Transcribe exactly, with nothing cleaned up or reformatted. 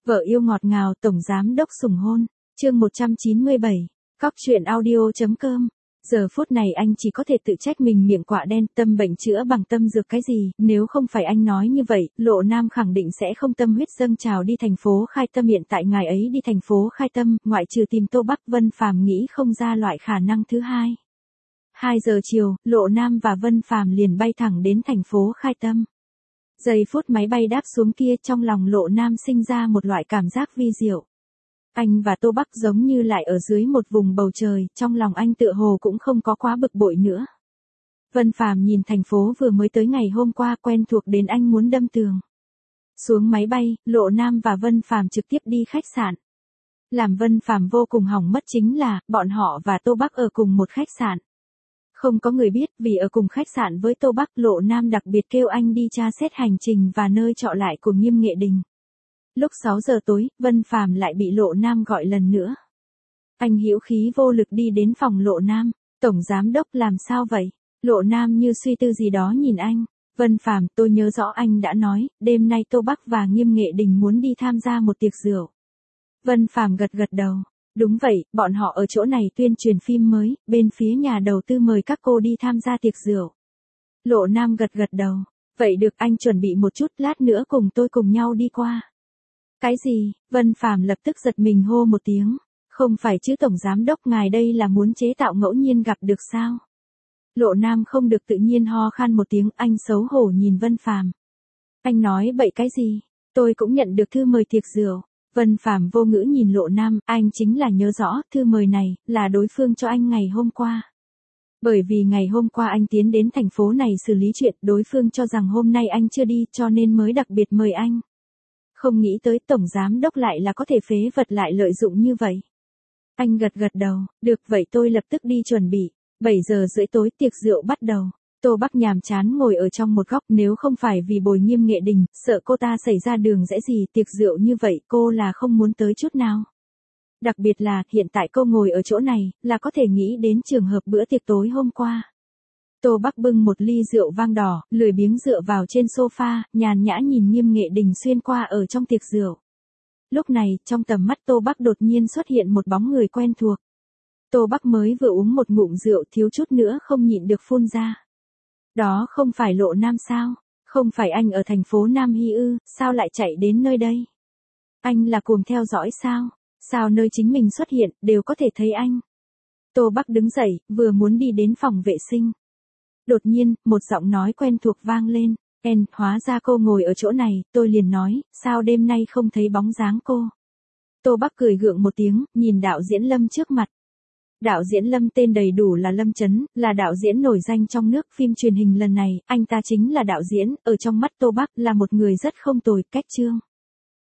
Vợ yêu ngọt ngào tổng giám đốc sủng hôn, chương một trăm chín mươi bảy, cóc truyện audio.com. Giờ phút này anh chỉ có thể tự trách mình miệng quạ đen, tâm bệnh chữa bằng tâm dược cái gì, nếu không phải anh nói như vậy, Lộ Nam khẳng định sẽ không tâm huyết dâng trào đi thành phố Khai Tâm. Hiện tại ngài ấy đi thành phố Khai Tâm, ngoại trừ tìm Tô Bắc, Vân Phàm nghĩ không ra loại khả năng thứ hai. hai giờ chiều, Lộ Nam và Vân Phàm liền bay thẳng đến thành phố Khai Tâm. Giây phút máy bay đáp xuống kia, trong lòng Lộ Nam sinh ra một loại cảm giác vi diệu. Anh và Tô Bắc giống như lại ở dưới một vùng bầu trời, trong lòng anh tựa hồ cũng không có quá bực bội nữa. Vân Phàm nhìn thành phố vừa mới tới ngày hôm qua quen thuộc đến anh muốn đâm tường. Xuống máy bay, Lộ Nam và Vân Phàm trực tiếp đi khách sạn. Làm Vân Phàm vô cùng hỏng mất chính là, bọn họ và Tô Bắc ở cùng một khách sạn. Không có người biết, vì ở cùng khách sạn với Tô Bắc, Lộ Nam đặc biệt kêu anh đi tra xét hành trình và nơi trọ lại của Nghiêm Nghệ Đình. Lúc sáu giờ tối, Vân Phàm lại bị Lộ Nam gọi lần nữa. Anh hữu khí vô lực đi đến phòng Lộ Nam. Tổng giám đốc làm sao vậy? Lộ Nam như suy tư gì đó nhìn anh. Vân Phàm, tôi nhớ rõ anh đã nói, đêm nay Tô Bắc và Nghiêm Nghệ Đình muốn đi tham gia một tiệc rượu. Vân Phàm gật gật đầu. Đúng vậy, bọn họ ở chỗ này tuyên truyền phim mới, bên phía nhà đầu tư mời các cô đi tham gia tiệc rượu. Lộ Nam gật gật đầu. Vậy được, anh chuẩn bị một chút, lát nữa cùng tôi cùng nhau đi qua. Cái gì? Vân Phàm lập tức giật mình hô một tiếng. Không phải chứ tổng giám đốc, ngài đây là muốn chế tạo ngẫu nhiên gặp được sao? Lộ Nam không được tự nhiên ho khan một tiếng, anh xấu hổ nhìn Vân Phàm. Anh nói bậy cái gì? Tôi cũng nhận được thư mời tiệc rượu. Vân Phàm vô ngữ nhìn Lộ Nam, anh chính là nhớ rõ, thư mời này, là đối phương cho anh ngày hôm qua. Bởi vì ngày hôm qua anh tiến đến thành phố này xử lý chuyện, đối phương cho rằng hôm nay anh chưa đi, cho nên mới đặc biệt mời anh. Không nghĩ tới tổng giám đốc lại là có thể phế vật lại lợi dụng như vậy. Anh gật gật đầu, được vậy tôi lập tức đi chuẩn bị. bảy giờ rưỡi tối tiệc rượu bắt đầu. Tô Bắc nhàm chán ngồi ở trong một góc, nếu không phải vì bồi Nghiêm Nghệ Đình, sợ cô ta xảy ra đường rẽ gì, tiệc rượu như vậy cô là không muốn tới chút nào. Đặc biệt là, hiện tại cô ngồi ở chỗ này, là có thể nghĩ đến trường hợp bữa tiệc tối hôm qua. Tô Bắc bưng một ly rượu vang đỏ, lười biếng dựa vào trên sofa, nhàn nhã nhìn Nghiêm Nghệ Đình xuyên qua ở trong tiệc rượu. Lúc này, trong tầm mắt Tô Bắc đột nhiên xuất hiện một bóng người quen thuộc. Tô Bắc mới vừa uống một ngụm rượu thiếu chút nữa không nhịn được phun ra. Đó không phải Lộ Nam sao? Không phải anh ở thành phố Nam Hy ư, sao lại chạy đến nơi đây? Anh là cuồng theo dõi sao? Sao nơi chính mình xuất hiện, đều có thể thấy anh? Tô Bắc đứng dậy, vừa muốn đi đến phòng vệ sinh. Đột nhiên, một giọng nói quen thuộc vang lên. En, hóa ra cô ngồi ở chỗ này, tôi liền nói, sao đêm nay không thấy bóng dáng cô? Tô Bắc cười gượng một tiếng, nhìn đạo diễn Lâm trước mặt. Đạo diễn Lâm tên đầy đủ là Lâm Chấn, là đạo diễn nổi danh trong nước. Phim truyền hình lần này, anh ta chính là đạo diễn, ở trong mắt Tô Bắc là một người rất không tồi, cách chương.